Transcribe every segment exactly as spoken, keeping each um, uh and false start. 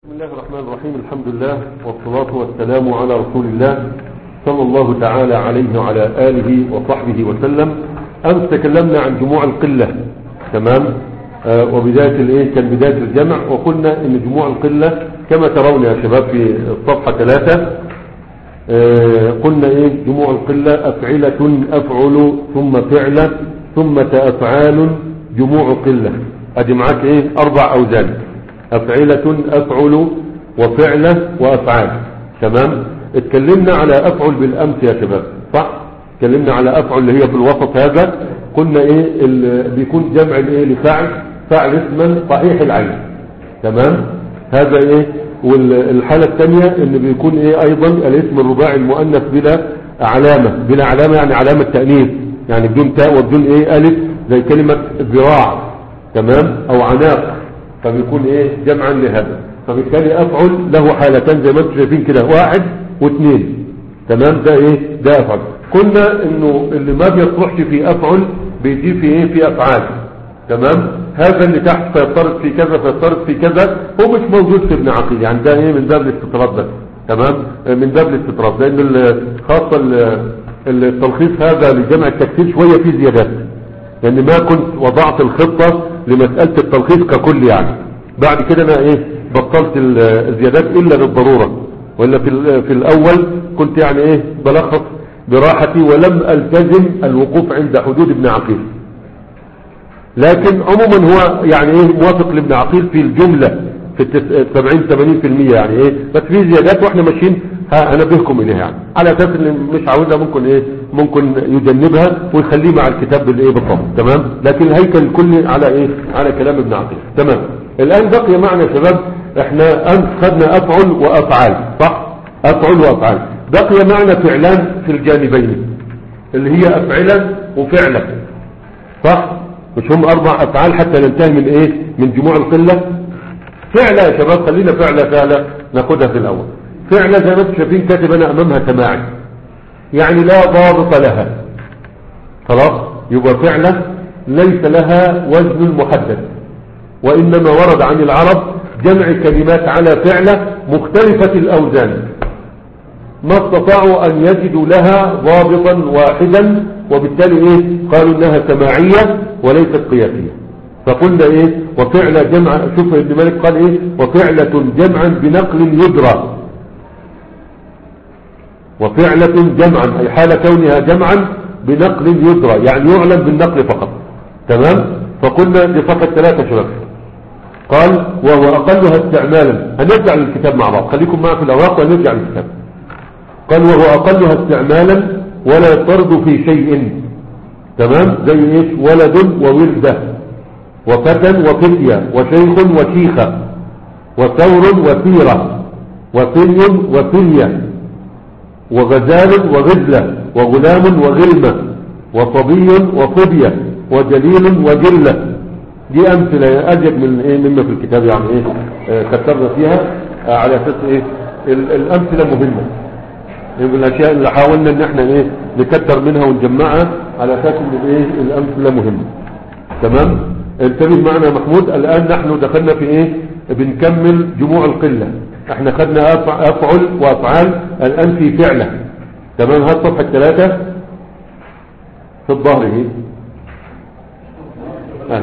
بسم الله الرحمن الرحيم. الحمد لله والصلاة والسلام على رسول الله صلى الله تعالى عليه وعلى آله وصحبه وسلم. أمس تكلمنا عن جموع القلة، تمام. آه وبداية الايه كان بداية الجمع، وقلنا ان جموع القلة كما ترون يا شباب في الصفحة ثلاثة. آه قلنا ايه جموع القلة: أفعلة، أفعل، ثم فعلة، ثم أفعال، جموع قلة. ادي معاك ايه اربع اوزان: أفعلة، أفعل، وفعلة، وأفعال. تمام. اتكلمنا على أفعل بالأمس يا شباب، صح؟ اتكلمنا على أفعل اللي هي في الوسط هذا. قلنا ايه بيكون جمع الايه لفعل، فعل اسما صحيح العين. تمام. هذا ايه. والحالة الثانية ان بيكون ايه ايضا الاسم الرباعي المؤنث بلا علامة، بلا علامة يعني علامة تأنيث، يعني بدون تاء وبدون ايه الف، زي كلمة ذراع، تمام، او عناق، فبيكون ايه جمعا لهذا. فبالتالي افعل له حالتين زي ما انتم شايفين كده، واحد واثنين. تمام. ده ايه ده افعل. قلنا انه اللي ما بيصلحش في افعل بيجي في ايه في افعال. تمام. هذا اللي تحت فيفترض في كذا فيفترض في كذا هو مش موجود في ابن عقيل، يعني ده ايه من باب الاستطراد بس. تمام. من باب الاستطراد، لان خاصة التلخيص هذا لجمع التكسير شوية فيه زيادات، لان ما كنت وضعت الخطة لمسألة التلخيص ككل، يعني بعد كده انا ايه بطلت الزيادات الا للضرورة، ولا في, في الاول كنت يعني ايه بلخص براحتي ولم التزم الوقوف عند حدود ابن عقيل. لكن عموما هو يعني ايه موافق لابن عقيل في الجملة في سبعين ثمانين في المية، يعني ايه بس في زيادات واحنا ماشيين هنبهكم اليها، يعني على اساس اللي مش عاوزها ممكن ايه ممكن يجنبها ويخليه مع الكتاب بالايه بالضبط. تمام. لكن الهيكل الكلي على ايه على كلام ابن عقيل. تمام. الان بقي معنا يا شباب، احنا امس خدنا افعل وافعال، صح؟ افعل وافعال. بقي معنا فعلان في الجانبين اللي هي افعلا وفعلا، صح؟ مش هم اربع افعال حتى ننتهي من ايه من جموع القلة؟ فعلا يا شباب، خلينا فعلا فعلا ناخدها في الاول. فعلا زي ما انتم شايفين كاتب انا امامها سماعي، يعني لا ضابط لها، خلاص. يبقى فعلا ليس لها وزن محدد، وانما ورد عن العرب جمع كلمات على فعله مختلفة الاوزان، ما استطاعوا ان يجدوا لها ضابطا واحدا، وبالتالي ايه قالوا انها سماعية وليست قياسية. فقلنا ايه وفعل جمع، شوف ابن مالك قال ايه وفعلة جمعا بنقل يدرى، وفعلة جمعا اي حال كونها جمعا بنقل يدرى، يعني يعلم بالنقل فقط. تمام. فقلنا دي صفحة ثلاثة شباب. قال وهو اقلها استعمالا، هنرجع للكتاب مع بعض، خليكم معي في الاوراق ونرجع للكتاب. قال وهو اقلها استعمالا ولا يطرد في شيء. تمام. زي ايش؟ ولد وولده، وفتى وفتية، وشيخ وشيخة، وثور وثيرة، وثي وثية، وغزال وغزلة، وغلام وغلمة، وصبي وصبية، وجليل وجلة. دي امثلة اجب من ايه مما في الكتاب، يعني ايه آه كترنا فيها آه على اساس ايه الامثلة مهمة، من الاشياء اللي حاولنا ان احنا ايه نكتر منها ونجمعها على اساس ان ايه الامثلة مهمة. تمام. انتبه معنا يا محمود. الان نحن دخلنا في ايه بنكمل جموع القلة. احنا خدنا افعل وافعال، الان في فعلة. تمام. هات صفحة ثلاثة في الظهر ايه آه.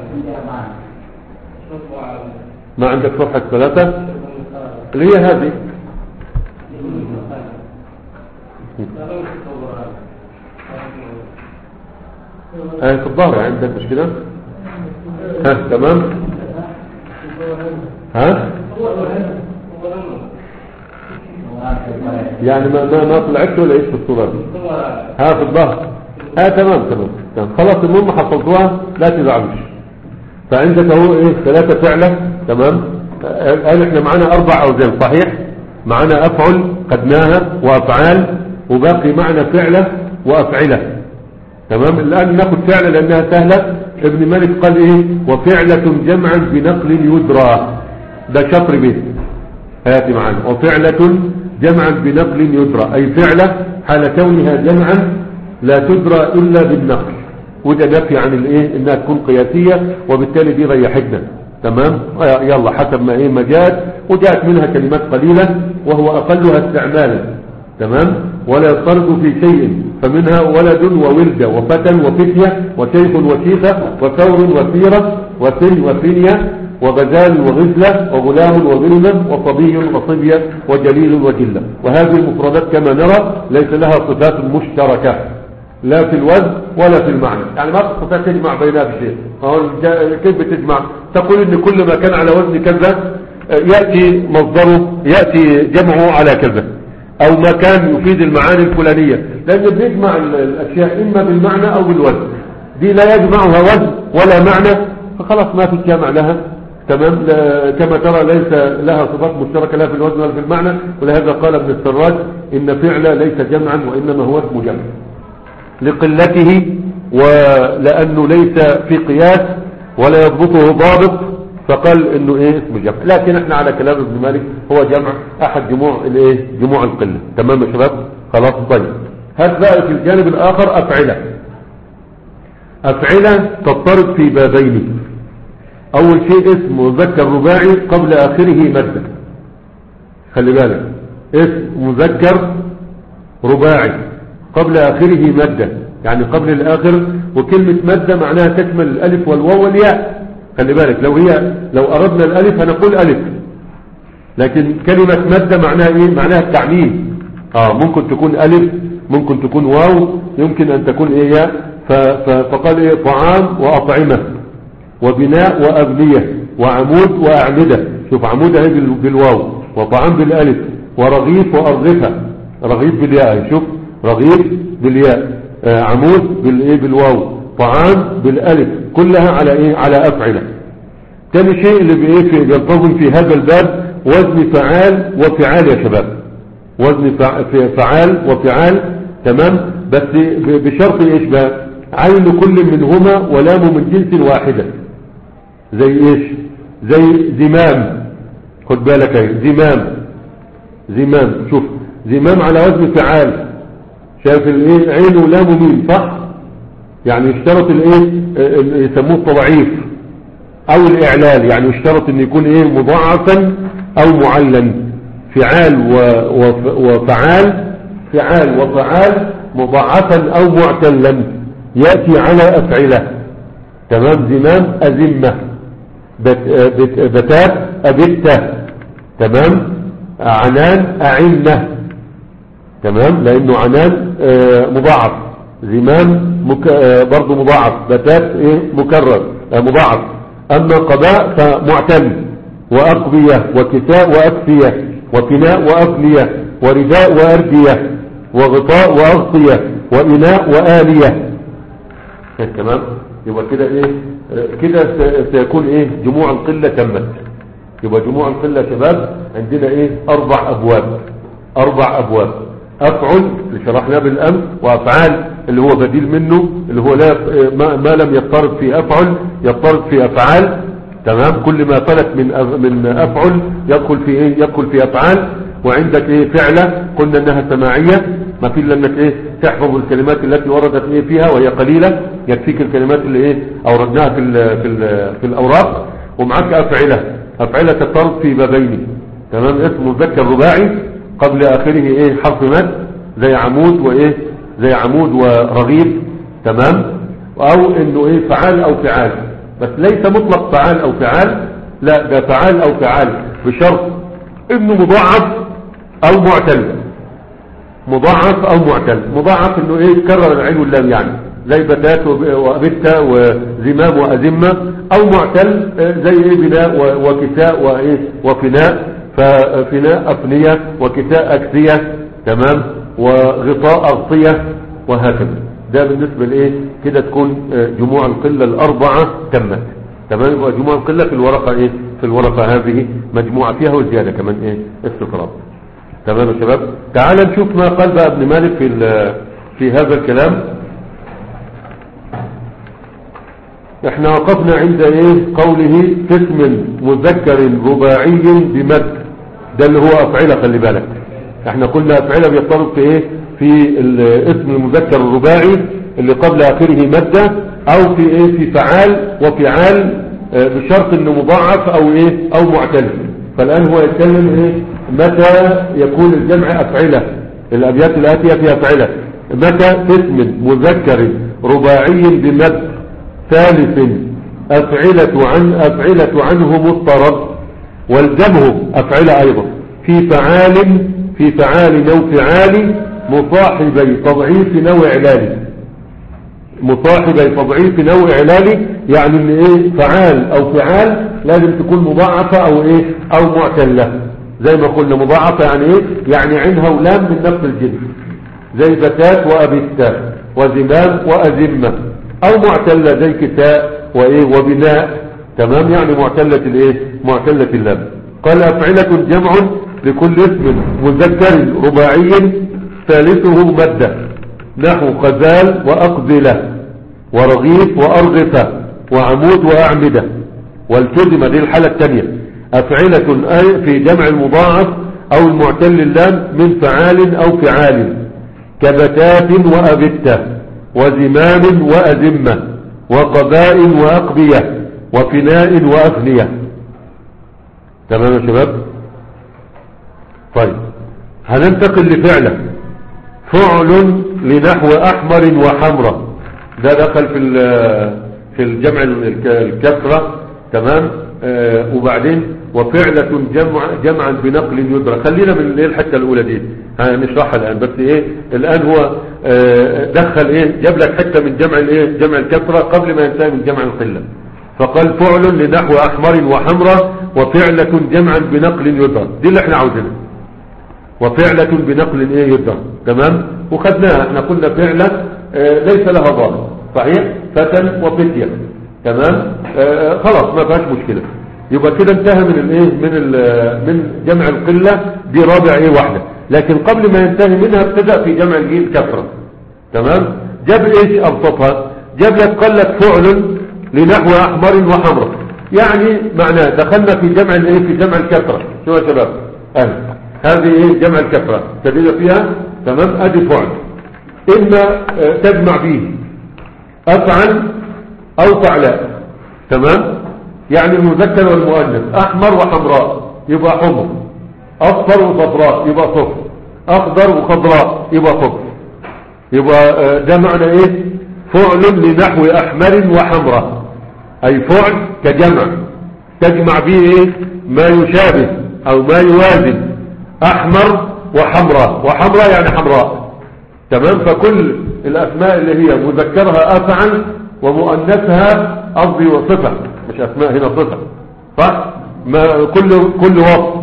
ما عندك صفحة ثلاثة اللي هي هذه اه في الظهر عندك مش كده؟ ها تمام. ها يعني ما ما ما طلعت ولا ايش في الصورة دي؟ ها في الظهر. اه تمام تمام تمام خلاص. المهم حصلتوها لا تزعلوش. فعندك اهو ايه ثلاثة فعلة. تمام. قال احنا معانا اربع اوزان، صحيح؟ معانا افعل خدناها وافعال، وباقي معنا فعلة وافعلة. تمام. الان ناخد فعلة لانها سهلة. ابن مالك قال ايه وفعلة جمعا بنقل يدرى، ده شطر بيت. هاتي معانا وفعلة جمعا بنقل يدرى، اي فعلة حال كونها جمعا لا تدرى الا بالنقل، وده نفي عن الايه انها تكون قياسية، وبالتالي دي ريحتنا. تمام. يلا حسب ما ايه ما جاءت، وجاءت منها كلمات قليلة وهو اقلها استعمالا، تمام. ولا يضطرد في شيء، فمنها ولد وولد وفتى وفتية وشيخ وشيخة وثور وثيرة وثل وثنية وغزال وغزلة وغلام وغلمة وصبي وصبية وجليل وجلة. وهذه المفردات كما نرى ليس لها صفات مشتركة لا في الوزن ولا في المعنى، يعني ما تستطيع تجمع بينها بشيء. كيف بتجمع؟ تقول ان كل ما كان على وزن كذا يأتي مصدره، يأتي جمعه على كذا، او ما كان يفيد المعاني الفلانية، لان بيجمع الاشياء اما بالمعنى او بالوزن. دي لا يجمعها وزن ولا معنى، فخلاص ما في جمع لها، تمام. كما ترى ليس لها صفات مشتركة لا في الوزن ولا في المعنى. ولهذا قال ابن السراج ان فعل ليس جمعا وانما هو اسم جمع لقلته، ولانه ليس في قياس ولا يضبطه ضابط، فقال انه ايه اسم جمع. لكن احنا على كلام ابن مالك هو جمع احد جموع الايه جموع القلة. تمام يا شباب؟ خلاص. طيب هات بقى في الجانب الاخر افعلة. افعلة تضطرب في بابين. اول شيء اسم مذكر رباعي قبل اخره مادة. خلي بالك، اسم مذكر رباعي قبل اخره مادة، يعني قبل الاخر. وكلمة مادة معناها تشمل الالف والواو والياء. خلي بالك، لو هي لو اردنا الالف هنقول الف، لكن كلمة مادة معناها ايه؟ معناها التعميم. اه ممكن تكون الف، ممكن تكون واو، يمكن ان تكون ايه ياء. فقال ايه؟ طعام واطعمة وبناء وابنية وعمود واعمدة. شوف عمود اهي بالواو، وطعام بالالف، ورغيف وارغفة. رغيف بالياء، شوف رغيف بالياء، آه عمود بالايه بالواو، طعام بالالف، كلها على ايه؟ على افعلة. تاني شيء اللي بايه في ينتظم في هذا الباب وزن فعال وفعال يا شباب. وزن فعال وفعال، تمام. بس بشرط ايش بقى؟ عين كل منهما ولام من جنس واحدة. زي ايش؟ زي زمام. خد بالك اهي، زمام زمام. شوف زمام على وزن فعال، شايف الايه؟ عين ولام وميم، صح؟ يعني يشترط الايه؟ يسموه التضعيف او الاعلال، يعني يشترط ان يكون ايه؟ مضاعفا او معلن. فعال وفعال، فعال وفعال مضاعفا او معتلا يأتي على افعلة. تمام. زمام ازمة، بت بت بتات ابتة، تمام. عنان اعنة، تمام، لانه عنان آه مضاعف. زمام مك... آه برضو مضاعف. بتات ايه؟ مكرر آه مضاعف. اما قباء فمعتل. واقبية وكساء واكفية وفناء وافنية ورداء واردية وغطاء واغطية واناء وآلية. تمام. يبقى كده ايه؟ كده سيكون ايه؟ جموع القلة تمت. يبقى جموع القلة يا شباب عندنا ايه؟ اربع ابواب. اربع ابواب. افعل اللي شرحناه بالامس، وافعال اللي هو بديل منه، اللي هو لا ما, ما لم يضطرد في افعل يضطرد في افعال. تمام. كل ما فلت من من افعل يدخل في ايه؟ يدخل في افعال. وعندك ايه؟ فعلة قلنا انها سماعية، ما في الا انك ايه؟ تحفظ الكلمات التي وردت ايه فيها وهي قليلة، يكفيك الكلمات اللي ايه؟ اوردناها في ال في ال في الاوراق. ومعك افعلة. افعلة تضطرد في بابين، تمام. اسم مذكر رباعي قبل اخره ايه؟ حرف مد، زي عمود وايه؟ زي عمود ورغيف، تمام. او انه ايه؟ فعال او فعال، بس ليس مطلق فعال او فعال، لا ده فعال او فعال بشرط انه مضاعف او معتل. مضاعف او معتل. مضاعف انه ايه؟ كرر العين واللام، يعني زي بتات وابتة وزمام وازمة. او معتل زي ايه؟ بناء وكساء وايه؟ وفناء. ففناء افنية وكساء اكسية، تمام. وغطاء اغطية، وهكذا. ده بالنسبة لايه؟ كده تكون جموع القلة الاربعة تمت. تمام. وجموع القلة في الورقة ايه؟ في الورقة هذه مجموعة فيها وزيادة كمان ايه؟ استطراد. تمام يا شباب. تعال نشوف ما قال بقى ابن مالك في في هذا الكلام. احنا وقفنا عند ايه؟ قوله اسم مذكر رباعي بمد. ده اللي هو افعلة. خلي بالك احنا قلنا افعلة بيضطرب في ايه؟ في الاسم المذكر الرباعي اللي قبل اخره مادة، او في ايه؟ في فعال وفعال بشرط انه مضاعف او ايه او معتل. فالان هو يتكلم ايه متى يكون الجمع افعلة، الابيات الاتية فيها افعلة. متى اسم مذكر رباعي بمد ثالث افعلة عن افعلة عنه مضطرد، والجمه افعلة ايضا في فعال في فعال او فعال مصاحبي تضعيف نوع اعلالي، مصاحبي تضعيف نوع اعلالي، يعني ان ايه فعال او فعال لازم تكون مضاعفة او ايه او معتلة. زي ما قلنا مضاعفة يعني ايه يعني عينها ولام من نفس الجنس، زي بتات وابتات وزمام وازمة، او معتلة زي كتاء وايه وبناء. تمام، يعني معتلة الايه معتلة اللام. قال افعلة جمع لكل اسم مذكر رباعي ثالثه مادة، نحو غزال واقذلة ورغيف وارغفة وعمود واعمدة. والتزم دي الحالة الثانية، افعلة اي في جمع المضاعف او المعتل اللام من فعال او فعال، كبتات وابتة وزمام وازمة وقباء واقبية وفناء وافنية. تمام يا شباب؟ طيب هننتقل لفعله. فعل لنحو احمر وحمرة، ده دخل في في الجمع الكسرة. تمام. آه وبعدين وفعلة جمع جمعا بنقل يدرى. خلينا من ايه الحته الاولى دي هنشرحها الان، بس ايه الان هو آه دخل ايه جاب لك حته من جمع الايه جمع الكسرة قبل ما ينتهي من جمع القله. فقال فعل لنحو احمر وحمرة وفعلة جمعا بنقل يدرى، دي اللي احنا عاوزينها. وفعلة بنقل ايه يدرى. تمام، وخدناها احنا قلنا فعلة آه ليس لها ضابط صحيح، فتى وفتية. تمام. آه خلاص ما فيهاش مشكلة، يبقى كده انتهى من الايه من من جمع القلة دي رابع ايه واحدة. لكن قبل ما ينتهي منها ابتدأ في جمع الجيل كثرة. تمام. جاب ايش ابسطها؟ جاب لك قال لك فعل لنحو احمر وحمر، يعني معناه دخلنا في جمع الايه في جمع الكثرة. شو يا شباب؟ اهل هذه ايه جمع الكثرة تبدأ فيها. تمام. ادي فعل اما اه تجمع به افعل او فعلاء. تمام، يعني المذكر والمؤنث احمر وحمراء يبقى حمر، اصفر وصفراء يبقى صفر، اخضر وخضراء يبقى خضر. يبقى ده معنى ايه فعل لنحو احمر وحمراء، اي فعل كجمع تجمع به ايه ما يشابه او ما يوازن احمر وحمراء، وحمراء يعني حمراء. تمام. فكل الاسماء اللي هي مذكرها افعل ومؤنثها قصدي وصفة، مش اسماء هنا صفة صح. ما كل كل وصف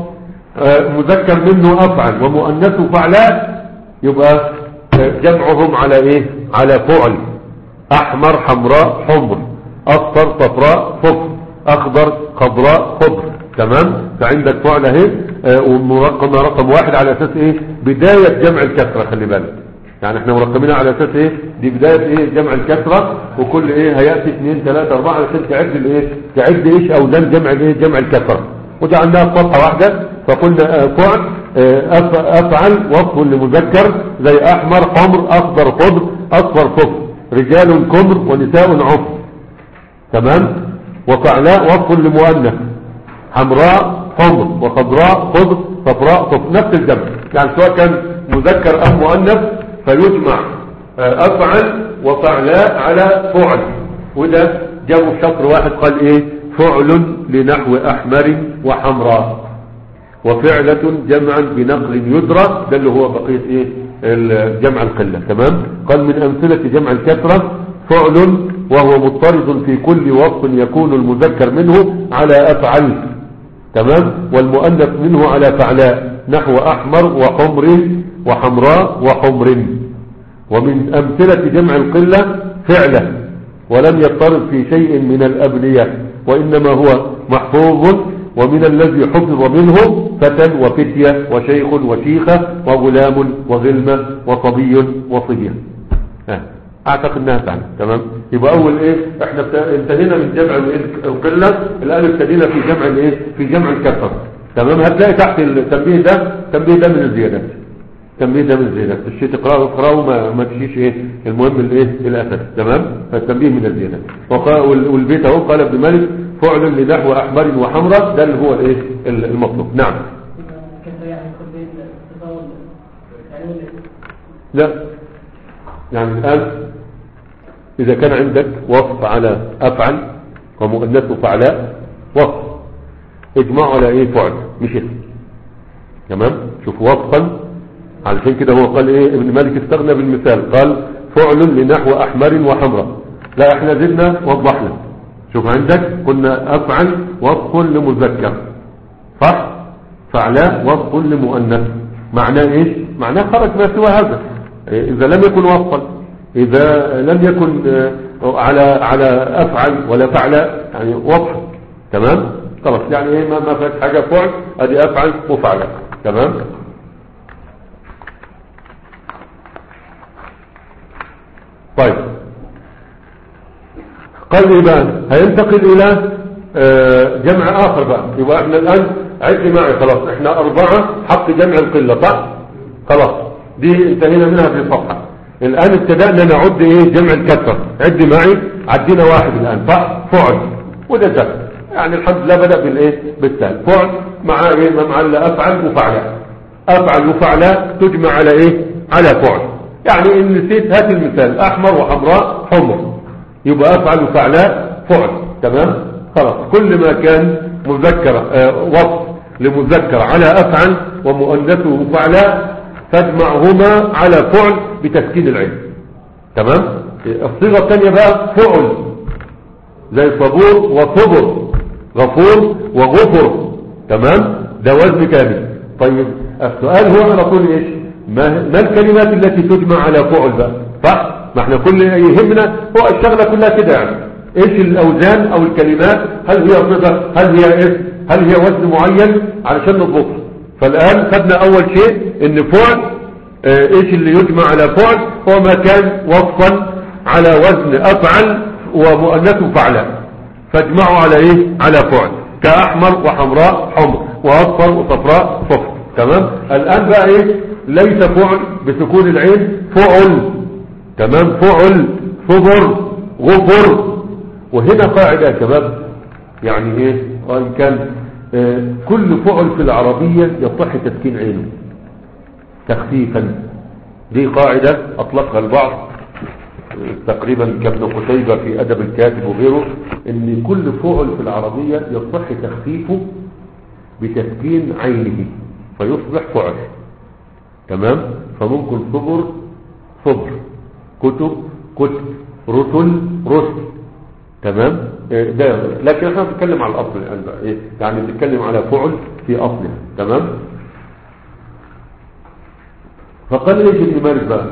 مذكر منه افعل ومؤنثه فعلاء يبقى جمعهم على ايه على فعل. احمر حمراء حمر، اصفر صفراء صفر، اخضر خضراء خضر. تمام. فعندك فعل اهي ومرقم رقم واحد على اساس ايه بداية جمع الكسرة. خلي بالك يعني احنا مرقمين على اساس ايه دي بداية ايه جمع الكسرة، وكل ايه هيأتي اثنين ثلاثة اربعة علشان تعد الايه تعد ايش اوزان جمع الايه جمع الكسرة. وجعلناها صفحة واحدة. فقلنا فعل افعل وصف لمذكر زي احمر حمر اخضر خضر اصفر صفر، رجال كمر ونساء عفر. تمام. وفعلاء وصف لمؤنث حمراء حمر وخضراء خضر صفراء صفر، نفس الجمع يعني سواء كان مذكر او مؤنث فيجمع افعل وفعلاء على فعل. وده جابوا شطر واحد قال ايه فعل لنحو احمر وحمراء وفعلة جمعا بنقل يدرى، ده اللي هو بقية ايه الجمع القلة. تمام. قال من امثلة جمع الكثرة فعل وهو مضطرد في كل وصف يكون المذكر منه على افعل. تمام. والمؤنث منه على فعلاء، نحو احمر وحمر وحمراء وحمر. ومن امثلة جمع القلة فعلة ولم يضطرد في شيء من الابنية وانما هو محفوظ، ومن الذي حفظ منه فتى وفتية وشيخ وشيخة وغلام وغلمة وصبي وصبية. اعتقد انها تعالى. تمام. يبقى اول ايه احنا انتهينا من جمع القلة، الان ابتدينا في جمع الايه في جمع الكثرة. تمام. هتلاقي تحت التنبيه ده تنبيه ده من الزيادات التنبيه ده من زينة الشيء تقرأه اقرأه ما, ما تشيش ايه المهم الايه الاسد تمام فالتنبيه من الزينة والبيت اهو قال ابن مالك فعل لنحو احمر وحمراء ده اللي هو الايه المطلوب نعم لا يعني الان اذا كان عندك وصف على افعل ومؤنث فعلاء وصف اجمعوا على ايه فعل مش اسم تمام شوف وصفا علشان كده هو قال ايه ابن مالك استغنى بالمثال قال فعل لنحو احمر وحمراء لا احنا زدنا وضحنا شوف عندك قلنا افعل وصف لمذكر صح فعلاء وصف لمؤنث معناه ايش معناه خرج ما سوى هذا اذا لم يكن وصفا اذا لم يكن على على افعل ولا فعلاء يعني وصف تمام خلاص يعني ايه ما ما فيش حاجه فعل ادي افعل وفعلاء تمام طيب قال لي بقى هينتقل الى جمع اخر بقى يبقى احنا الان عد معي خلاص احنا اربعة حق جمع القلة صح خلاص دي انتهينا منها في الصفحة الان ابتدأنا نعد ايه جمع الكسر عد معي عدينا واحد الان صح فعل وده سهل يعني الحمد لله بدأ بالايه بالسهل فعل مع ايه مع افعل وفعلاء افعل وفعلاء تجمع على ايه على فعل يعني ان نسيت هات المثال احمر وحمراء حمر يبقى افعل وفعلاء فعل تمام خلاص كل ما كان مذكر آه وصف لمذكر على افعل ومؤنثه فعلاء تجمعهما على فعل بتسكين العين تمام الصيغه الثانيه بقى فعل زي صبور وصبر غفور وغفر تمام ده وزن كامل طيب السؤال هو على طول ايش ما, ما الكلمات التي تجمع على فعل بقى صح ما احنا كل يهمنا هو الشغله كلها كده يعني ايش الاوزان او الكلمات هل هي صفه هل هي اسم هل هي وزن معين علشان نضبطها فالان خدنا اول شيء ان فعل اه ايش اللي يجمع على فعل هو ما كان وصفا على وزن افعل ومؤنثه فعلاء فاجمعوا على ايه على فعل كاحمر وحمراء حمر واصفر وصفراء صفر تمام الان بقى ايه ليس فعل بسكون العين فعل تمام فعل صبر غفر وهنا قاعدة يا شباب يعني ايه ان كان اه كل فعل في العربية يصح تسكين عينه تخفيفا دي قاعدة اطلقها البعض تقريبا كابن قتيبة في ادب الكاتب وغيره ان كل فعل في العربية يصح تخفيفه بتسكين عينه فيصبح فعل تمام فممكن صبر صبر كتب كتب رسل رسل تمام إيه ده لكن احنا بنتكلم على الاصل الان بقى إيه؟ يعني بنتكلم على فعل في اصله تمام فقال ايش ابن مالك بقى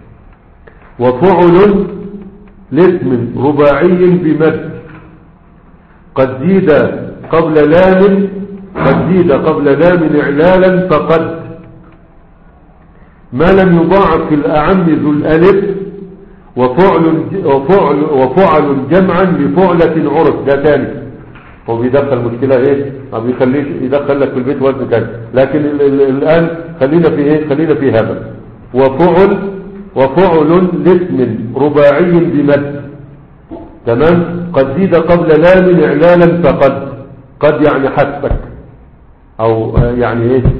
وفعل لاسم رباعي بمد قد زيد قبل لام قد زيد قبل لام اعلالا فقد ما لم يضاعف في الأعم ذو الألف وفعل, وفعل, وفعل جمعا لفعلة عرف ده تاني هو بيدخل مشكلة ايه ما بيخليش يدخل لك في البيت وزن تاني لكن ال ال الآن خلينا في ايه خلينا في هذا وفعل وفعل لاسم رباعي بمد تمام قد زيد قبل لام إعلالا فقد قد يعني حسبك او يعني ايه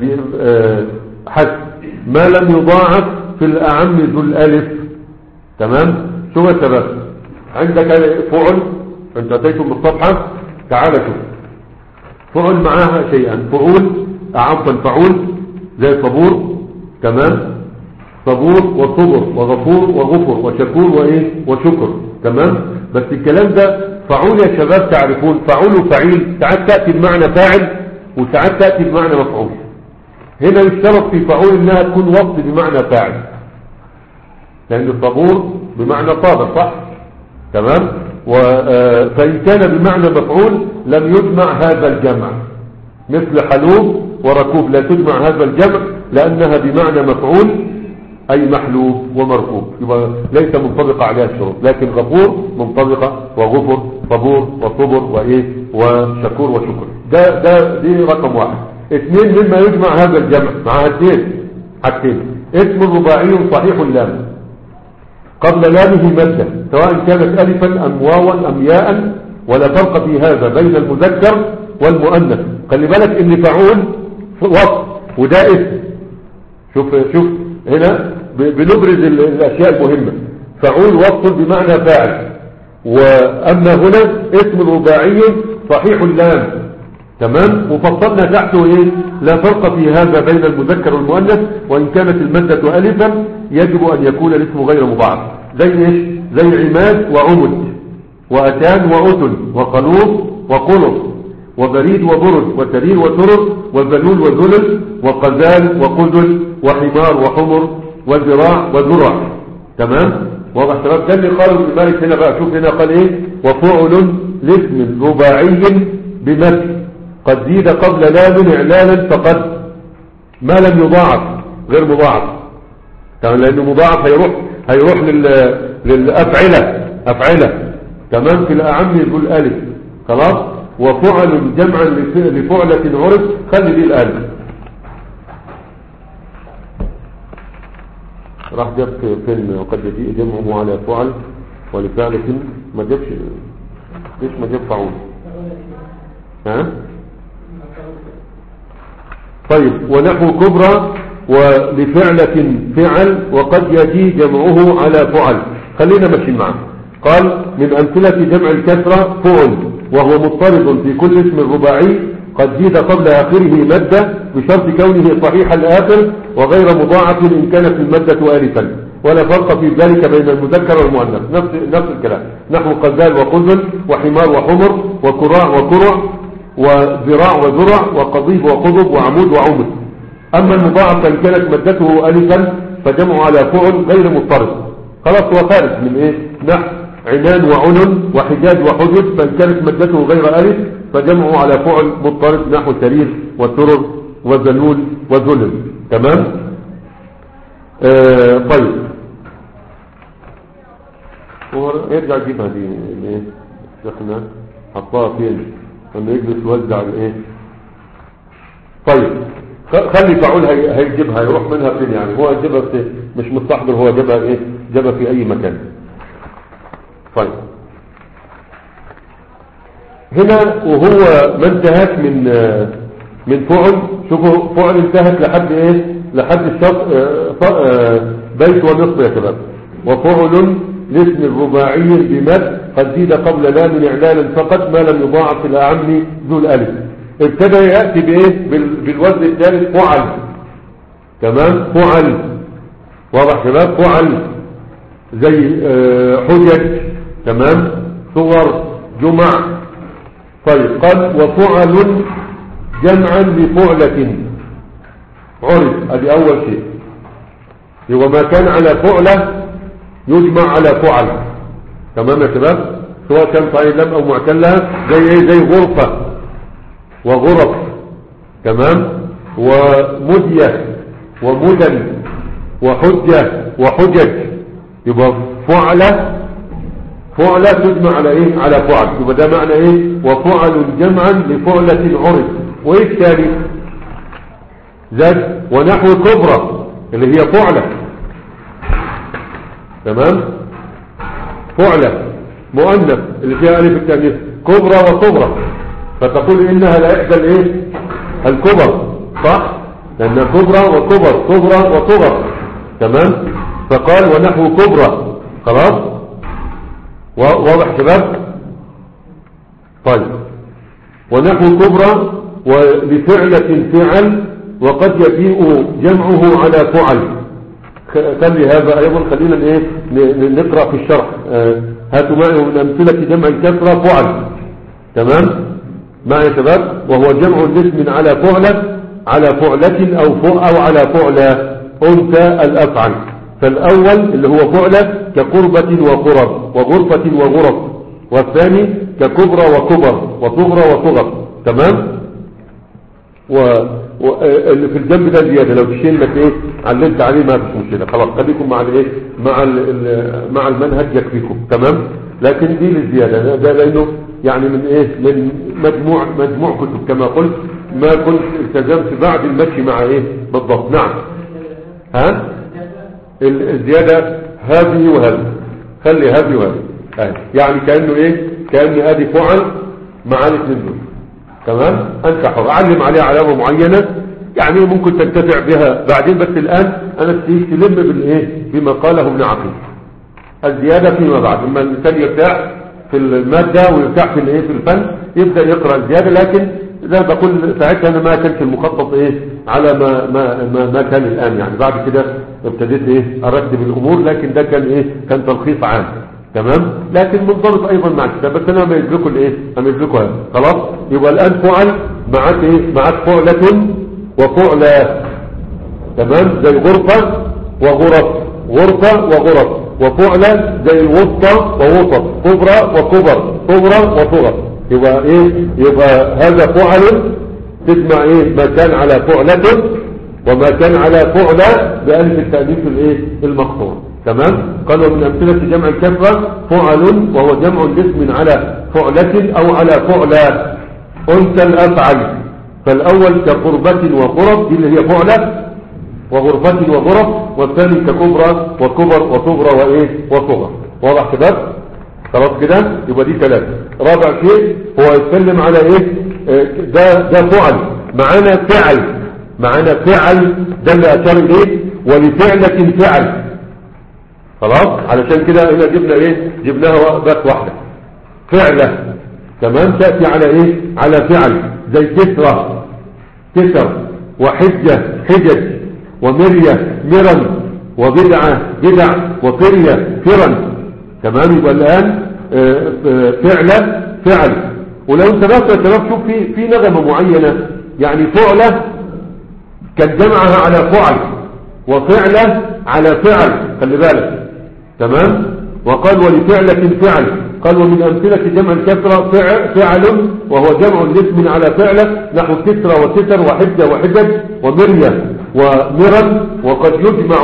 حسب ما لم يضاعف في الأعم ذو الألف تمام شو السبب عندك فعل انت اتيتم بالصفحة تعال شوف فعل معاها شيئا فعول عفوا فعول زي صبور تمام صبور وصبر وغفور وغفر وشكور وايه وشكر تمام بس الكلام ده فعول يا شباب تعرفون فعول وفعيل ساعات تأتي بمعنى فاعل وساعات تأتي بمعنى مفعول هنا يشترط في فعول انها تكون وصف بمعنى فاعل لان الصبور بمعنى صابر صح تمام فإن كان بمعنى مفعول لم يجمع هذا الجمع مثل حلوب وركوب لا تجمع هذا الجمع لأنها بمعنى مفعول أي محلوب ومركوب يبقى ليس منطبقة عليها الشروط لكن غفور منطبقة وغفر صبور وصبر وإيه وشكور وشكر ده ده دي رقم واحد اثنين مما يجمع هذا الجمع مع اثنين حاجتين: اسم رباعي صحيح اللام قبل لامه مادة سواء كانت ألفا أم واوا أم ياء، ولا فرق في هذا بين المذكر والمؤنث. خلي بالك إن فعول وصف وده اسم. شوف شوف هنا بنبرز الأشياء المهمة. فعول وصف بمعنى فاعل، وأما هنا اسم رباعي صحيح اللام. تمام. وفصلنا تحته ايه؟ لا فرق في هذا بين المذكر والمؤنث، وإن كانت المادة ألفا يجب أن يكون الاسم غير مضاعف. زي ايش؟ زي عماد وعمد، وأتان وأتن، وقلوب وقلب، وبريد وبرد، وترير وترد، وذلول وذلل، وقذال وقذل، وحمار وحمر، وذراع وذرع. تمام. واضح شباب؟ ده اللي قاله ابن مالك هنا بقى. شوف هنا قال ايه؟ وفعل لاسم رباعي بمد قد زيد قبل لام إعلانا فقد ما لم يضاعف غير مضاعف. تمام. لأنه مضاعف هيروح هيروح لل... للأفعلة أفعلة. تمام. في الأعم يقول ألف. خلاص. وفعل جمعا لفعلة عرف، خلي دي الألف. راح جاب فيلم وقد يجيء جمعه على فعل ولفعلة، ما جابش. ليش ما جاب فعول؟ ها؟ طيب. ونحو كبرى ولفعلة فعل وقد يجي جمعه على فعل. خلينا ماشيين معه. قال من أمثلة جمع الكسرة فعل، وهو مضطرد في كل اسم رباعي قد زيد قبل آخره مادة بشرط كونه صحيح الآخر وغير مضاعف إن كانت المادة آلفا، ولا فرق في ذلك بين المذكر والمؤنث. نفس نفس الكلام. نحو قذال وقذل، وحمار وحمر، وكراع وكرع، وذراع وذرع، وقضيب وقضب، وعمود وعمد. أما المضاعف إن كانت مادته ألفا فجمعه على فعل غير مضطرد. خلاص. هو خارج من إيه؟ نحو عنان وعنن وحجاج وحجج، فإن كانت مادته غير ألف فجمعه على فعل مضطرد نحو سرير وترر وذلول وذلل. تمام. آه طيب. يرجع يجيب هذه الايه شيخنا حطها فين لما يجلس يوزع الايه. طيب. خلي فعول هيجيبها يروح منها فين يعني؟ هو جابها مش مستحضر، هو جابها ايه؟ جابها في اي مكان. طيب. هنا وهو ما انتهت من من فعل. شوفوا فعل انتهت لحد ايه؟ لحد الشط بيت ونصف يا شباب. وفعل لاسم الرباعي بمد قد زيد قبل لام اعلانا فقط ما لم يضاعف في الاعم ذو الالف. ابتدى ياتي بايه؟ بالوزن الثالث فعل. تمام. فعل. واضح شباب؟ فعل زي حجج. تمام. صور جمع. طيب. قال وفعل جمعا لفعلة عرف. ادي اول شيء. يبقى ما كان على فعلة يجمع على فعل. تمام يا شباب؟ سواء كان فاعل لام او معتلة. زي ايه؟ زي غرفة وغرف. تمام. ومدية ومدن وحجة وحجج. يبقى فعلة فعلة تجمع على ايه؟ على فعل. يبقى ده معنى ايه؟ وفعل جمعا لفعلة عرف. وايه الثاني؟ زاد ونحو كبرى اللي هي فعلة. تمام. فعلة مؤنث اللي فيها الف التانيث. كبرى وصغرى، فتقول انها لا احدى الايه؟ الكبر. صح؟ لان كبرى وكبر، صغرى وصغر. تمام. فقال ونحو كبرى. خلاص. واضح شباب؟ طيب. ونحو كبرى ولفعلة فعل وقد يجيء جمعه على فعل. خلي هذا ايضا. خلينا ايه نقرأ في الشرح. آه هاتوا معي من امثلة جمع الكسرة فعل. تمام معي يا شباب؟ وهو جمع الاسم على فعلة على فعلة او او على فعلة انثى الافعل. فالاول اللي هو فعلة كقربة وقرب وغرفة وغرف، والثاني ككبرى وكبر وصغرى وصغر. تمام. واللي في الجنب ده زيادة، لو تشيل لك ايه علمت عليه ما فيش مشكلة. خلاص خليكم مع الايه مع مع المنهج يكفيكم. تمام. لكن دي للزيادة ده لانه يعني من ايه من مجموع مجموع كتب كما قلت، ما كنت التزمت بعد المشي مع ايه بالضبط. نعم. ها الزيادة هذه وهذه، خلي هذه وهذه يعني كأنه ايه، كأن ادي فعل مع الاثنين دول. تمام. انت حر اعلم عليها علامة معينة يعني ممكن تنتفع بها بعدين، بس الان انا تلم بالايه بما قاله ابن عقيل. الزيادة فيما بعد اما الانسان يرتاح في المادة ويرتاح في الايه في الفن يبدأ يقرأ الزيادة، لكن زي ما بقول ساعتها انا ما كانش المخطط ايه على ما ما ما, ما كان الان يعني، بعد كده ابتديت ايه ارتب الامور، لكن ده كان ايه كان تلخيص عام. تمام. لكن منضبط ايضا مع الكتاب، بس انا ما يدركوا الايه انا يدركوا هذا خلاص. يبقى الان فعل معاك ايه معاك فعلة وفعلة. تمام. زي غرفة وغرف، غرفة وغرف، وفعلة زي الوسطى ووسط، كبرى وكبر، كبرى وصغر. يبقى ايه يبقى هذا فعل تجمع ايه ما كان على فعلة وما كان على فعلة بألف التأليف الايه المقصور. تمام. قالوا من أمثلة جمع الكسرة فعل وهو جمع لاسم على فعلة أو على فعلة. أنثى الأفعل، فالأول كقربة وقرب دي اللي هي فعلة وغرفة وغرف، والثاني ككبرى وكبر وصغرى وايه وصغر. واضح كده خلاص كده. يبقى دي ثلاثة. رابع شيء هو يتكلم على ايه ده ده فعل معانا فعل، معانا فعل ده اللي اشار اليه ولفعلة فعل. خلاص. علشان كده هنا جبنا ايه جبناها بس واحدة فعلة. تمام. تأتي على ايه على فعل زي كسرة كسر، وحجة حجج، ومرية مرن، وبدعة بدع، وفرية فرن. تمام. يبقى الآن فعلة فعل. ولو انت بس تشوف في في نغمة معينة يعني فعلة كان جمعها على فعل وفعلة على فعل، خلي بالك. تمام. وقال ولفعلة فعل. قال ومن أمثلة جمع الكسرة فعل, فعل وهو جمع الاسم على فعلة نحو كسرة وستر وحجة وحجج ومرية ومرن. وقد يجمع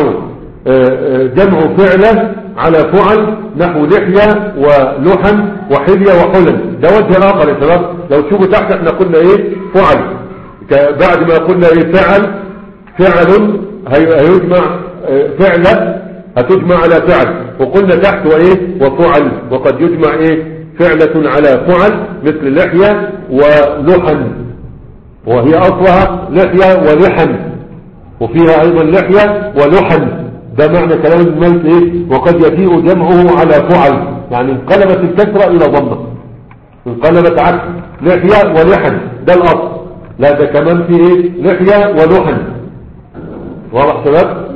جمع فعلة على فعل نحو لحية ولحن وحلية وحلن. ده وجه آخر يا شباب. لو تشوفوا تحت احنا قلنا ايه فعل، بعد ما قلنا ايه فعل فعل هيجمع فعلة هتجمع على فعل، وقلنا تحت وايه وفعل. وقد يجمع ايه فعلة على فعل مثل لحية ولحن، وهي اصلها لحية ولحن، وفيها ايضا لحية ولحن. ده معنى كلام الملك ايه وقد يجيء جمعه على فعل، يعني انقلبت الكسرة الى ضمة، انقلبت عكس لحية ولحن ده الاصل. لا ده كمان في ايه لحية ولحن. واضح شباب؟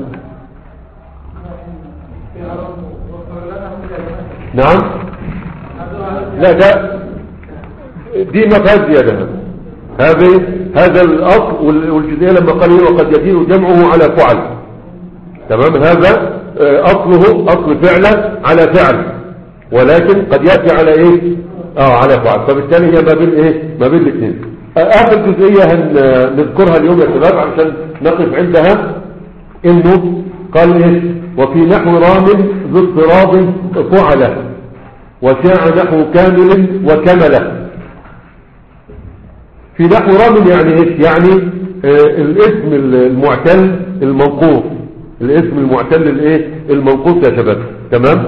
نعم. لا ده دي ما فيهاش زيادة. هذه هذا الاصل والجزئية لما قال ايه وقد يجيء جمعه على فعل. تمام. هذا اصله اصل فعله على فعل، ولكن قد ياتي على ايه اه على فعل، فبالتالي هي ما بين ايه ما بين الاثنين. اخر جزئيه هنذكرها اليوم يا شباب عشان نقف عندها، انه قال ايه وفي نحو رام ذو اضطراب فعله وشاع نحو كامل وكمله. في نحو رام يعني ايش يعني آه الاسم المعتل المنقوص، الاسم المعتل الايه المنقوص يا شباب. تمام.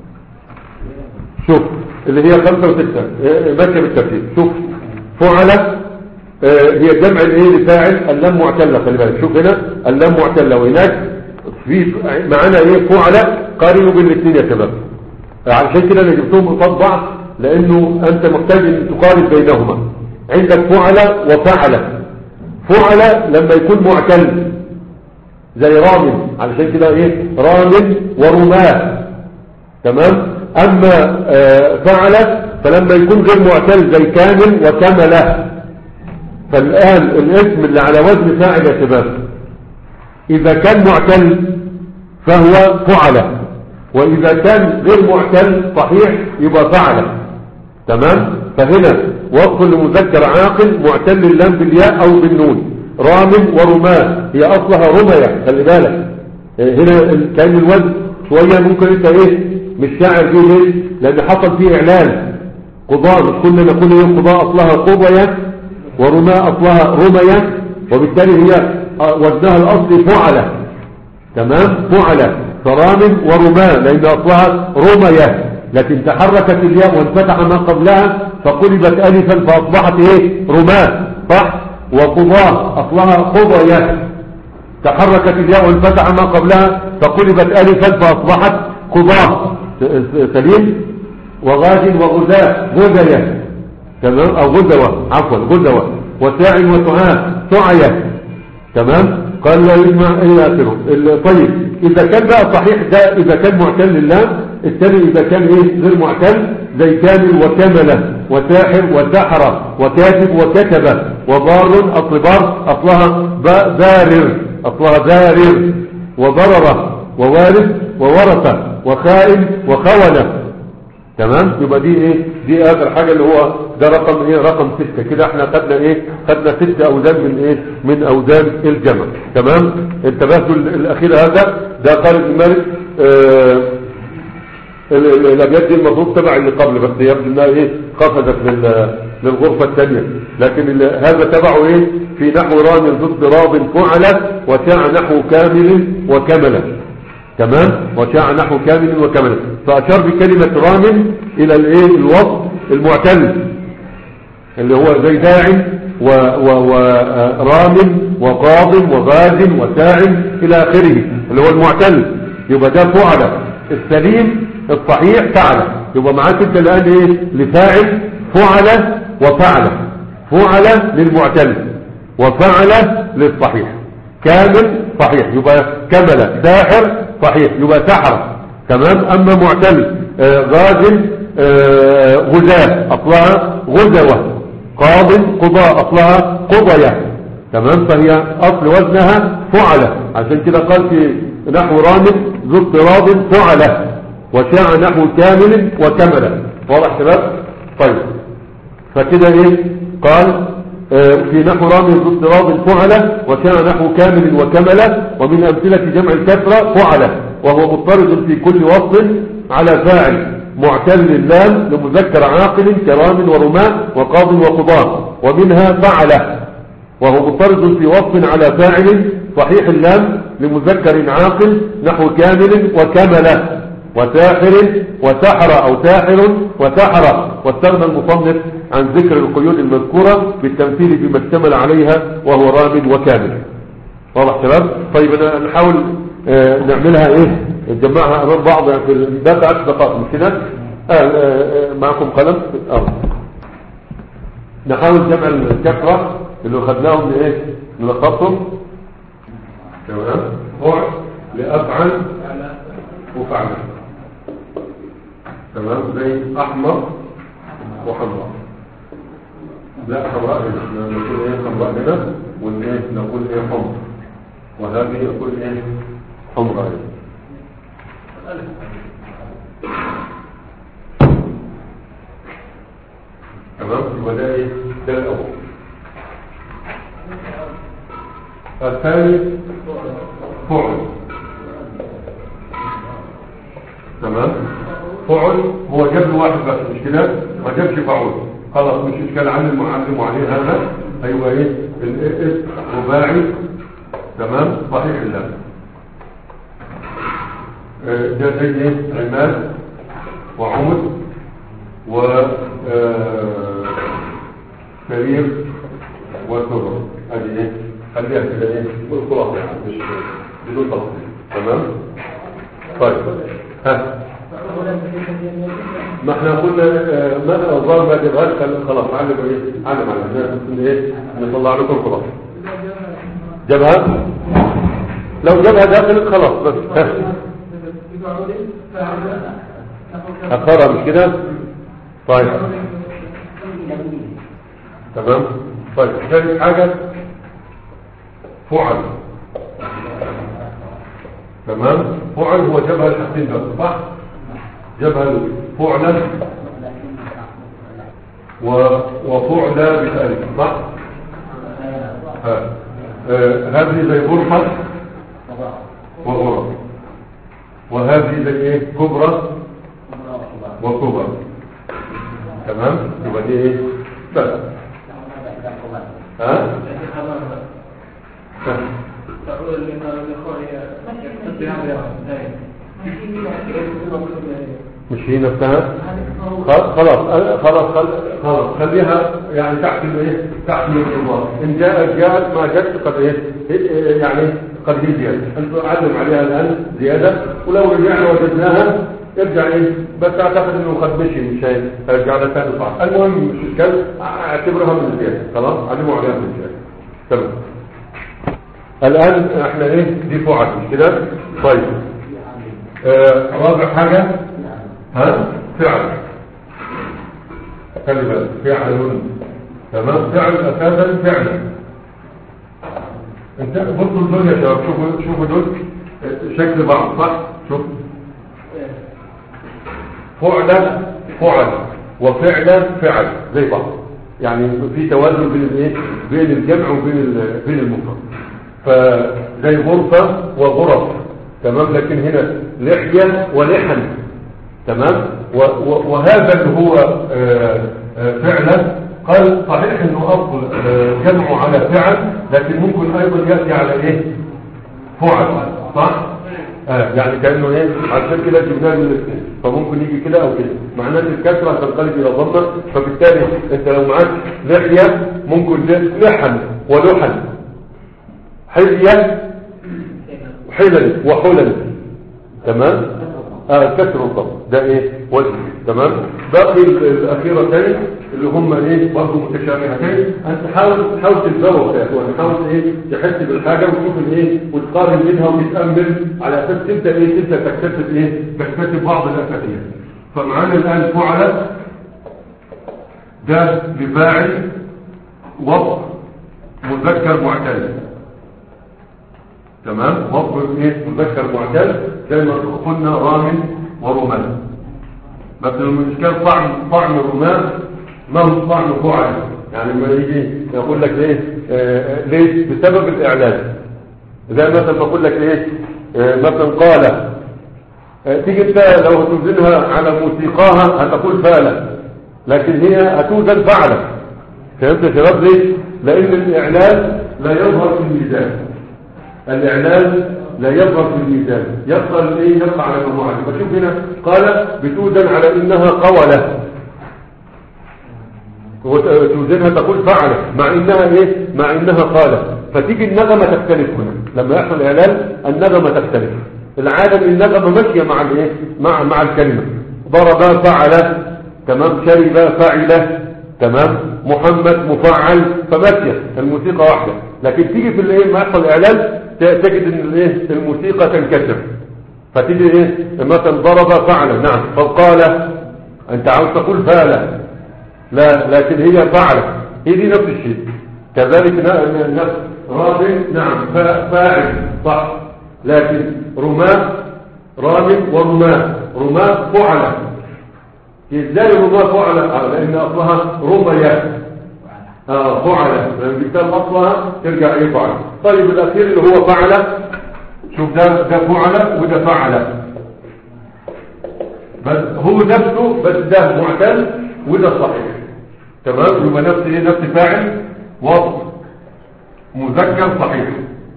شوف اللي هي خمسة وستة ماشية بالترتيب. شوف فعلة آه هي جمع الايه لفاعل اللام معتلة، خلي بالك. شوف هنا اللام معتلة، وهناك في معانا ايه فعلة قارنوا بين الاثنين يا شباب. علشان كده انا جبتهم قصاد بعض لانه انت محتاج ان تقارن بينهما. عندك فعلة وفعلة. فعلة لما يكون معتل زي رام، علشان كده ايه رام ورماه. تمام. اما آه فعلة فلما يكون غير معتل زي كامل وكمله. فالان الاسم اللي على وزن فاعل يا شباب اذا كان معتل فهو فعلة، واذا كان غير معتل صحيح يبقى فعلة. تمام. فهنا وصف لمذكر عاقل معتل اللام بالياء او بالنون. رام ورماه هي اصلها رمية، خلي بالك. هنا كان الوزن شوية ممكن انت ايه مش شاعر فيه ليه، لان حصل فيه اعلان. قضاء مش كنا نقول ايه قضاء اصلها قضية ورماء اصلها رمية، وبالتالي هي وزنها الاصلي فعلة. تمام. فعل كرام ورماة لان اصلها رمية، لكن تحركت الياء وانفتح ما قبلها فقلبت الفا فاصبحت ايه رماة، صح. وقضاة اصلها قضية، تحركت الياء وانفتح ما قبلها فقلبت الفا فاصبحت قضاة، سليم. وغاد وغزاة غزية، تمام، او غزوة عفوا غزوة. وساع وسعاة سعية، تمام. قال لا يجمع الى اخره. طيب اذا كان بقى صحيح ده اذا كان معتل لله، الثاني اذا كان ايه غير معتل زي كامل وكمله وساحر وسحر وكاتب وكتب. وضار اصل بار اصلها بارر اصلها بارر. وضرر ووارث وورث وخائن وخونه، تمام. يبقى دي ايه دي اخر حاجه اللي هو ده رقم ايه رقم ستة. كده احنا خدنا ايه خدنا ست اوزان من ايه من اوزان الجمع، تمام. انتبهتوا الاخير هذا ده قال الملك آه الابيات دي المفروض تبع اللي قبل، بس يبدو انها ايه قفزت للغرفه الثانيه. لكن هذا تبعه ايه في نحو رام ضد راض فعل وشاع نحو كامل وكمل، تمام. وشاع نحو كامل وكمل. فاشار بكلمه رام الى الايه الوصف المعتل اللي هو زي داع ورام وقاض وغاز وساع الى اخره اللي هو المعتل. يبقى ده فعل. السليم الصحيح فعل. يبقى معاك انت الان ايه لفاعل فعل وفعل. فعل للمعتل وفعل للصحيح. كامل صحيح يبقى كمل. ساحر صحيح يبقى سحر، تمام. اما معتل آه غاز آه غزاة اصلها غزوة. قاض قضاء اصلها قضية، تمام. فهي اصل وزنها فعل. عشان كده قال في نحو رام ذو اضطراب فعل وشاع نحو كامل وكمل. واضح شباب؟ طيب فكده ايه قال آه في نحو رام ذو اضطراب فعل وشاع نحو كامل وكمل. ومن امثلة جمع الكسرة فعل وهو مضطرد في كل وصف على فاعل معتل اللام لمذكر عاقل كرام ورماء وقاض وقضاء. ومنها فعل وهو مضطرد في وصف على فاعل صحيح اللام لمذكر عاقل نحو كامل وكمل. وساحر وسحر او ساحر وسحر. واستغنى المصنف عن ذكر القيود المذكورة بالتمثيل بما اشتمل عليها وهو رام وكامل. واضح شباب؟ طيب انا نحاول اه نعملها ايه نجمعها امام بعض في الباب عشر دقائق مش كده؟ اه اه معكم قلم اه نحاول جمع الكسرة اللي خدناهم لايه نلخصهم، تمام. فعل لافعل وفعل، تمام. زي احمر وحمراء. لا حمراء هنا نقول ايه حمراء هنا والايه نقول ايه حمر. وهذه نقول ايه حمراء هنا. تمام. يبقى ده ايه ده الاول. الثاني فعل، تمام. فعل هو جاب واحد بس مش كده ما جابش فعل، خلاص مش اشكال عن المعلم عليه هذا. هيبقى ايه الاسم رباعي، تمام. صحيح اللام. ده زي ايه عماد وعمد و سرير وسرر. ادي ايه خليها كده ايه بالخلاصه يعني مش بدون تفصيل، تمام. طيب ها ما احنا قلنا ما الظاهر ما تبغاش خلاص علم ايه علم على الناس ايه نطلع لكم خلاص. جابها لو جابها داخل خلاص بس اخرها مش كده. طيب تمام. طيب ثاني حاجه فعل، تمام. فعل هو جابها الحسين ده صح، جابها فعلا وفعلا بتأليف صح. آه. هذه زي غرفة وغرف، وهذه زي ايه كبرى وكبرى، تمام. يبقى دي ايه بس ها مش هي نفسها خلاص خلاص خلاص خليها يعني تحت الايه تحت الانضباط. ان جاءت جاءت ما جاءت قد ايه يعني قد هي زياده. انت علم عليها الان زياده، ولو رجعنا وجدناها ارجع ايه بس اعتقد انه قد مشي مش هيرجع لها ثاني صح. المهم مش اشكال، اعتبرها من زياده خلاص علموا عليها من زياده. تمام. الان احنا ايه دي فعل مش كده؟ طيب آه رابع حاجه ها فعل. خلي بالك فعل. تمام. فعل اساسا فعلا. انت بصوا دول يا شباب، شوفوا شوفوا دول شكل بعض صح؟ شوف فعل فعل وفعل فعل زي بعض، يعني في توازن بين الايه بين الجمع وبين بين المفرد. فزي غرفه وغرف تمام، لكن هنا لحيه ولحن تمام. وهذا اللي هو فعلا قال صحيح انه اصل جمعه على فعل، لكن ممكن ايضا ياتي على ايه فعل صح. آه يعني كانه ايه عشان كده جبناه من الاثنين، فممكن يجي كده او كده، معناه ان الكسره تنقلب الى ضمه. فبالتالي انت لو معاك لحيه ممكن لحن ولحن، حليه وحلل وحلل تمام. اه كسر الضم ده ايه وجه تمام. باقي الاخيرتين اللي هم ايه برضه متشابهتين، انت حاول حاول تتذوق يا اخوان، حاول ايه تحس بالحاجه وتشوف ايه وتقارن بينها وتتامل على اساس تبدا ايه تبدا تكتسب ايه تكتسب بعض الاساسيات. فمعانا الان فعل ده لفاعل وصف مذكر معتل تمام. وصف ايه مذكر معتل زي ما قلنا رام ورمان. بس المشكله طعم طعم الرمان ما هو طعم فعل، يعني لما يجي يقول لك ايه آه ليش بسبب الاعلان. زي مثلا بقول لك ايه آه مثلا قال آه تيجي انت لو توزنها على موسيقاها هتقول فعلا، لكن هي هتوزن فعلا. فهمت يا شباب ليش؟ لان الاعلان لا يظهر في الميزان. الاعلان لا يظهر في الميزان، يبقى ايه يبقى على مجموعه. فشوف هنا قال بتوزن على انها قوله، وتوزنها تقول فعل مع انها ايه مع انها قالت. فتيجي النغمه تختلف هنا لما يحصل اعلان، النغمه تختلف. العاده النغمه ماشيه مع الايه مع مع الكلمه. ضرب فعل تمام، شرب فعل تمام، محمد مفعل، فماشيه الموسيقى واحده. لكن تيجي في الايه ما يحصل اعلان تجد ان الايه الموسيقى تنكسر، فتيجي ايه مثلا ضرب فعل نعم، فقال انت عاوز تقول فعل لا، لكن هي فعل، هي دي نفس الشيء. كذلك نفس رام نعم فاعل صح، لكن رماه رام ورماه رماه فعل. ازاي رماه فعل؟ آه لان اصلها رمية اه فعل، لان بالتالي اصلها ترجع ايه فعل. طيب الاخير اللي هو فعل، شوف ده ده فعل وده فعل، بس هو نفسه بس ده معتل وده صحيح تمام. يبقى نفس ايه نفس فاعل وصف مذكر صحيح.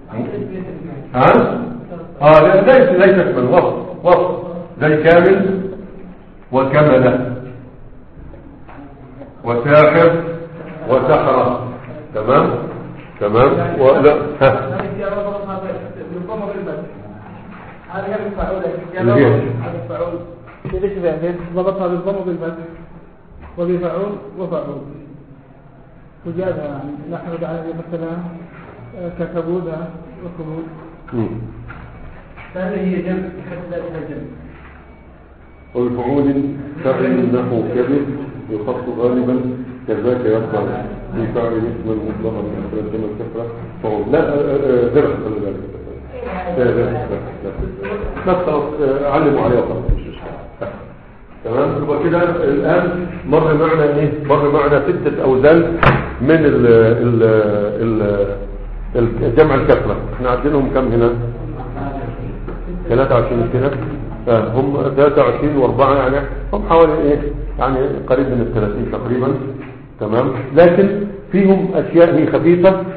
ها اه لا ليس ليس من وصف وصف زي كامل وكمل وساحر وسحرة تمام تمام. ولا ها هذا كان الفعول هذا الفعول ليش بعدين ضبطها بالضم وبالفتح وبفعول وفعول وجادها يعني نحن على مثلا ككبودة وكبود. هذه هي جمع حتى لا جمع. والفعول فعل انه كبد يخص غالبا كذاك يقع في فعل اسم المطلق من اخر الجمع الكفره فعول لا درس خلي بالك نفس علموا عليه وقت تمام. يبقى كده الان مر معنا ايه مر معنا ستة اوزان من ال ال الجمع الكسرة. احنا عندنا كم هنا ثلاثة وعشرين كده آه هم ثلاثة وعشرين واربعة، يعني هم حوالي ايه يعني قريب من الثلاثين تقريبا تمام. لكن فيهم اشياء هي خفيفة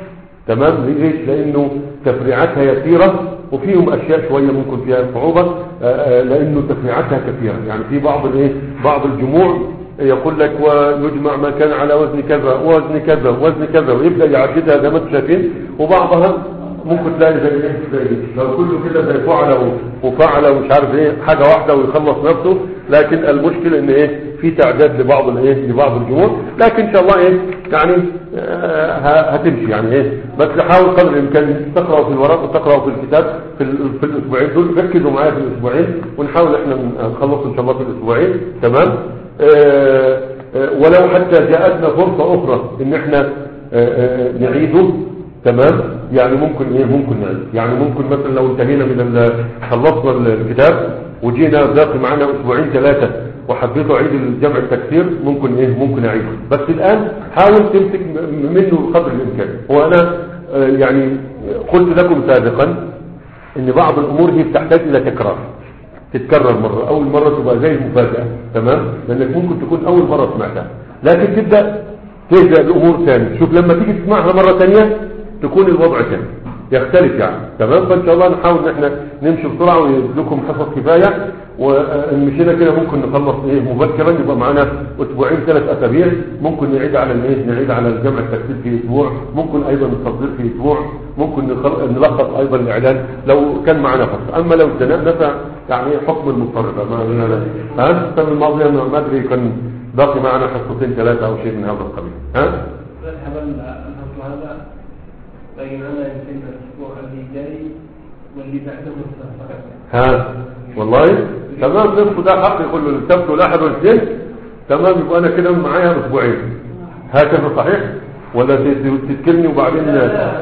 تمام. ليش؟ لانه تفريعاتها يسيرة وفيهم اشياء شوية ممكن فيها صعوبة، لانه تفريعاتها كثيرة. يعني في بعض الايه بعض الجموع يقول لك ويجمع ما كان على وزن كذا ووزن كذا ووزن كذا، ويبدأ يعددها زي ما انتم شايفين. وبعضها ممكن تلاقي زي ايه زي لو كله كده زي فعل وفعل ومش عارف ايه حاجة واحدة ويخلص نفسه. لكن المشكلة ان ايه في تعداد لبعض الايه لبعض الجموع. لكن ان شاء الله ايه يعني آه هتمشي يعني ايه. بس حاول قدر الامكان تقرأوا في الورق وتقرأوا في الكتاب في, في الاسبوعين دول. ركزوا معايا في الاسبوعين ونحاول احنا نخلص ان شاء الله في الاسبوعين. تمام. آه آه ولو حتى جاءتنا فرصة اخرى ان احنا آه آه نعيده. تمام. يعني ممكن ايه ممكن نعيد. يعني ممكن مثلا لو انتهينا من خلصنا الكتاب وجينا باقي معنا اسبوعين ثلاثة وحبيت اعيد الجمع التكسير ممكن ايه ممكن اعيده. بس الان حاول تمسك منه قدر الامكان. وانا آه يعني قلت لكم سابقا ان بعض الامور هي بتحتاج الى تكرار، تتكرر مرة. اول مرة تبقى زي المفاجأة. تمام. لانك ممكن تكون اول مرة سمعتها، لكن تبدأ تهدأ الامور ثاني. شوف لما تيجي تسمعها مرة ثانية تكون الوضع ثاني يختلف يعني. تمام. فان شاء الله نحاول ان احنا نمشي بسرعة ويدلكم حصص كفاية. ومشينا كده ممكن نخلص ايه مبكرا، يبقى معنا اسبوعين ثلاث اسابيع. ممكن نعيد على الايه نعيد على الجمع التكسير في اسبوع، ممكن ايضا التصدير في اسبوع، ممكن نلخص ايضا الاعلان لو كان معنا فرصه. اما لو نفع يعني حكم المضطرب ما لنا. ها السنه الماضيه ما ادري كان باقي معنا حصتين ثلاثه او شيء من هذا القبيل. ها هذا بينما يمكن الاسبوع اللي جاي واللي بعده مستقبل. ها والله تمام. نصف ده حق يقول له السبت والاحد والاثنين. تمام. يبقى انا كده معايا اسبوعين. هكذا صحيح ولا تتكلمني وبعدين؟ لا لا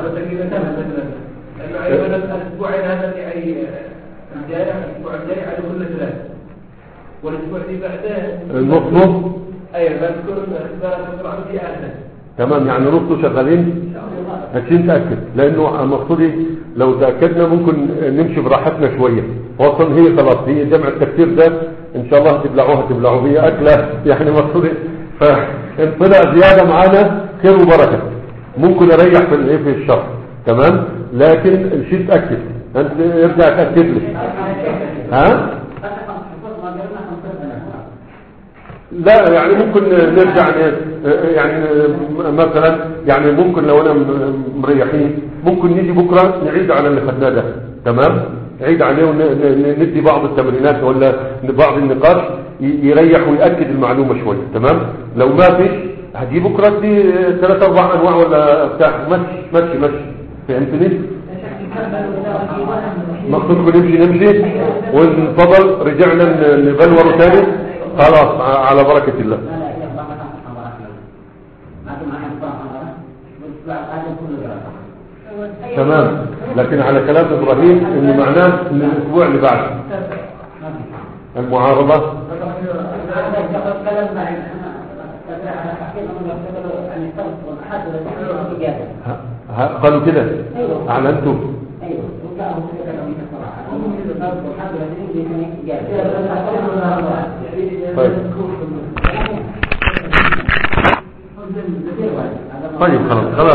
مثلا الاسبوعين هذا يعني الجاي الاسبوع الجاي على كل ثلاث والاسبوع اللي بعده النص نص. ايوه بذكر بذكر عندي احسن. تمام. يعني نصه شغالين عشان نتأكد. لانه مقصودي لو تأكدنا ممكن نمشي براحتنا شوية. وصل هي خلاص هي جمع التكسير ده ان شاء الله تبلعوها تبلعوا هي اكلة يعني مقصودي. فان طلع زيادة معانا خير وبركة. ممكن اريح في الايه في الشهر. تمام. لكن الشيء تأكد انت ارجع تأكد لي. ها لا يعني ممكن نرجع يعني مثلا يعني ممكن لو انا مريحين ممكن نيجي بكرة نعيد على اللي خدناه ده. تمام. نعيد عليه وندي بعض التمرينات ولا بعض النقاش يريح ويأكد المعلومة شوية. تمام. لو ما فيش هدي بكرة دي ثلاث اربع انواع ولا بتاع مشي مشي مشي. فهمتني؟ مقصودكم نمشي نمشي ونفضل رجعنا نبلور ثاني خلاص على بركة الله. تمام. لكن على كلام إبراهيم إن معناه إن الأسبوع اللي بعده المعارضة. قالوا كده أعلنتم. طيب طيب خلاص خلاص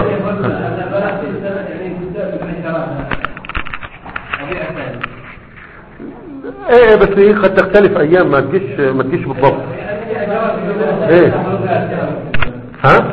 ايه بس ايه قد تختلف ايام ما تجيش ما تجيش بالضبط. ايه ها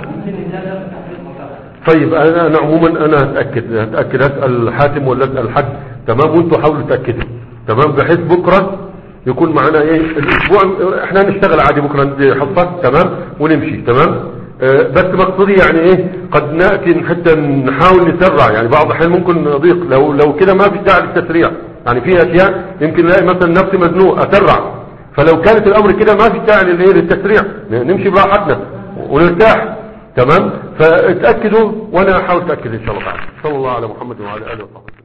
طيب انا انا عموما انا هتاكد هتاكد اسال حاتم ولا اسال حد. تمام. وانتوا حاولوا تاكدوا. تمام. بحيث بكره يكون معنا ايه الاسبوع احنا نشتغل عادي بكره ندي حصه. تمام. ونمشي. تمام. آه بس مقصودي يعني ايه قد ناتي حتى نحاول نسرع. يعني بعض الاحيان ممكن نضيق لو لو كده ما في داعي للتسريع. يعني في اشياء يمكن الاقي مثلا نفسي مزنوق اسرع. فلو كانت الامر كده ما في داعي للتسريع نمشي براحتنا ونرتاح. تمام. فاتاكدوا وانا احاول اتاكد ان شاء الله تعالى. صلى الله على محمد وعلى اله وصحبه.